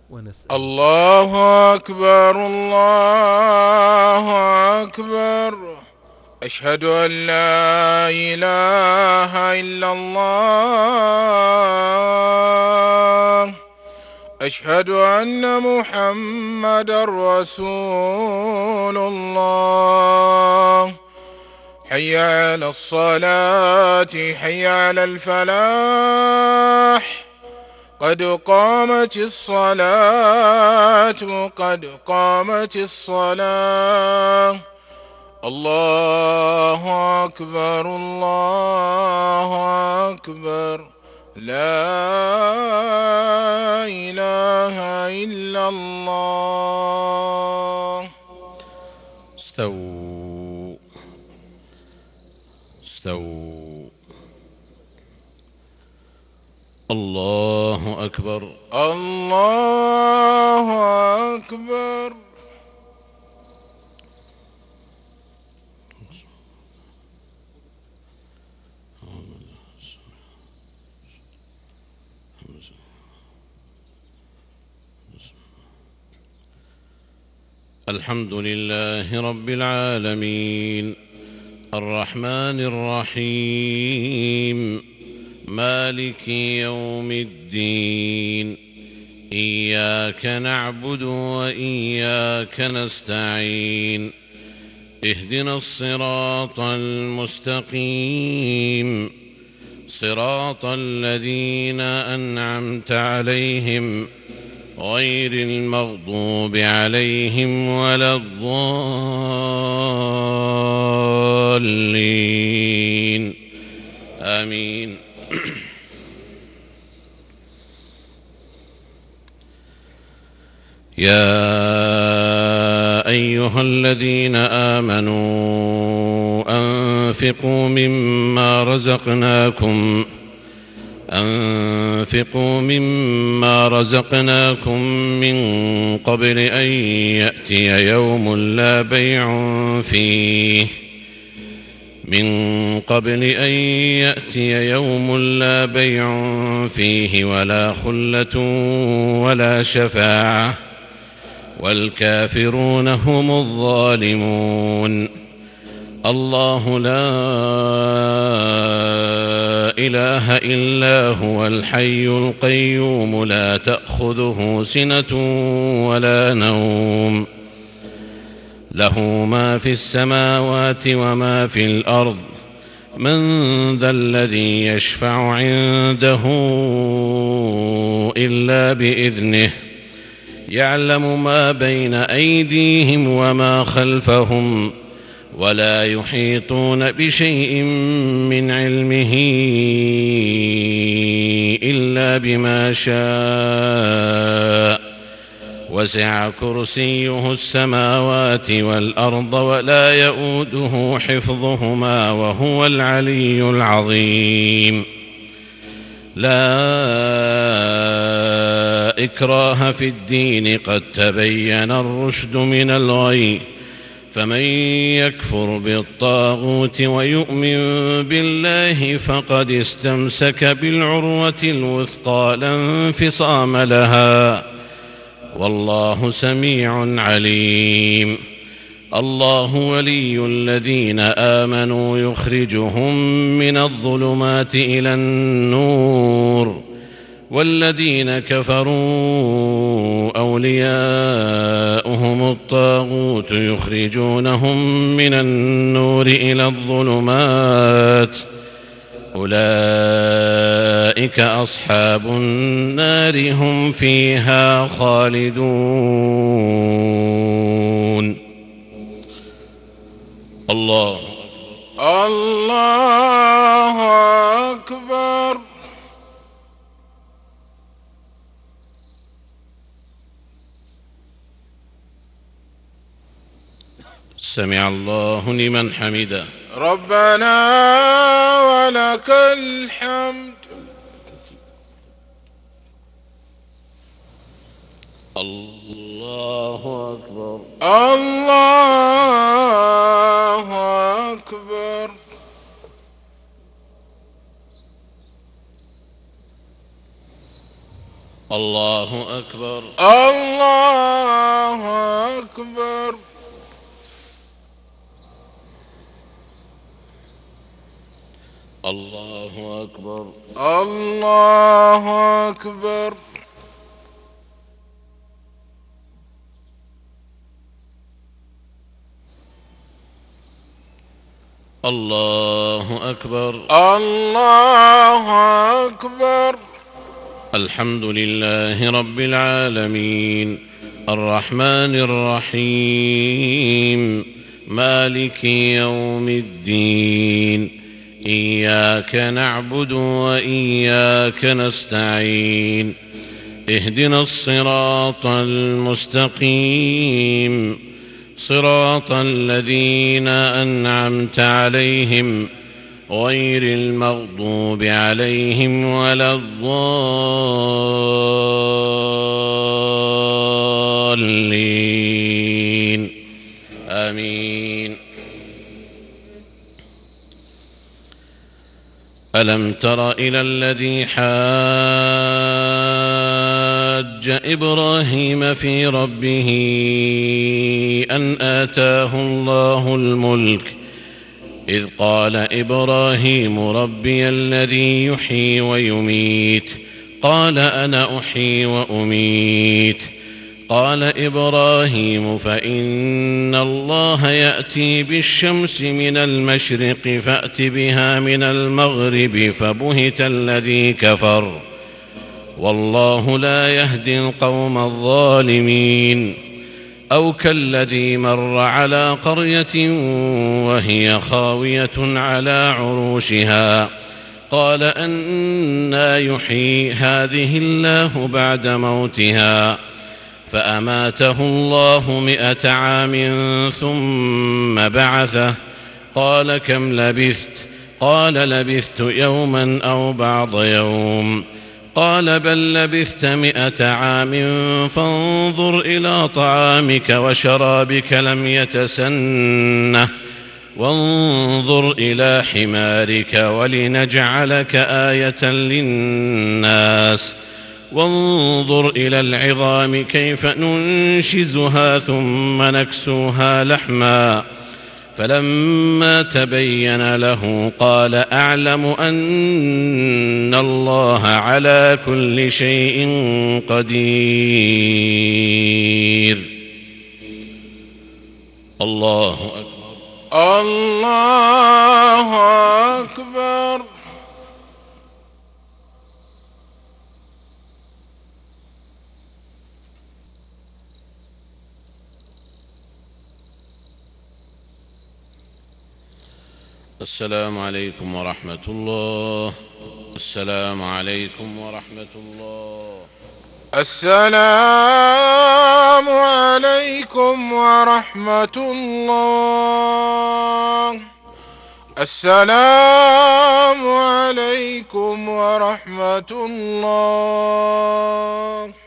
ونسأل الله أكبر الله أكبر. أشهد أن لا إله إلا الله. أشهد أن محمدا رسول الله. حي على الصلاة حي على الفلاح. قد قامت الصلاة قد قامت الصلاة. الله أكبر الله أكبر. لا إله إلا الله. استووا استووا. الله أكبر الله أكبر. الحمد لله رب العالمين الرحمن الرحيم مالك يوم الدين. إياك نعبد وإياك نستعين. اهدنا الصراط المستقيم صراط الذين أنعمت عليهم غير المغضوب عليهم ولا الضالين آمين. يا أيها الذين آمنوا أنفقوا مما رزقناكم من قبل أن يأتي يوم لا بيع فيه ولا خلة ولا شفاعة والكافرون هم الظالمون. الله لا إله إلا هو الحي القيوم لا تأخذه سنة ولا نوم له ما في السماوات وما في الأرض. من ذا الذي يشفع عنده إلا بإذنه. يعلم ما بين أيديهم وما خلفهم ولا يحيطون بشيء من علمه إلا بما شاء. وسع كرسيه السماوات والأرض ولا يؤوده حفظهما وهو العلي العظيم. لا إكراه في الدين قد تبين الرشد من الغي. فمن يكفر بالطاغوت ويؤمن بالله فقد استمسك بالعروة الوثقى لا انفصام لها والله سميع عليم. الله ولي الذين آمنوا يخرجهم من الظلمات إلى النور والذين كفروا أولياؤهم الطاغوت يخرجونهم من النور إلى الظلمات. أولئك أصحاب النار هم فيها خالدون. الله أكبر. سمع الله لمن حمده. ربنا ولك الحمد. الله أكبر الله أكبر. الله أكبر. الله أكبر. الله أكبر. الله أكبر. الله أكبر. الله أكبر. الحمد لله رب العالمين الرحمن الرحيم مالك يوم الدين إياك نعبد وإياك نستعين اهدنا الصراط المستقيم صراط الذين أنعمت عليهم غير المغضوب عليهم ولا الضالين آمين. ألم تر إلى الذي حاج إبراهيم في ربه أن آتاه الله الملك إذ قال إبراهيم ربي الذي يحيي ويميت قال أنا أحيي وأميت قال إبراهيم فإن الله يأتي بالشمس من المشرق فأت بها من المغرب فبهت الذي كفر والله لا يهدي القوم الظالمين. أو كالذي مر على قرية وهي خاوية على عروشها قال أنى يحيي هذه الله بعد موتها فأماته الله 100 عام ثم بعثه قال كم لبثت قال لبثت يوما أو بعض يوم قال بل لبثت 100 عام فانظر إلى طعامك وشرابك لم يتسنه وانظر إلى حمارك ولنجعلك آية للناس وانظر إلى العظام كيف ننشزها ثم نكسوها لحما فلما تبين له قال أعلم أن الله على كل شيء قدير. الله أكبر. الله أكبر. السلام عليكم ورحمة الله. السلام عليكم ورحمة الله. السلام عليكم ورحمة الله. السلام عليكم ورحمة الله.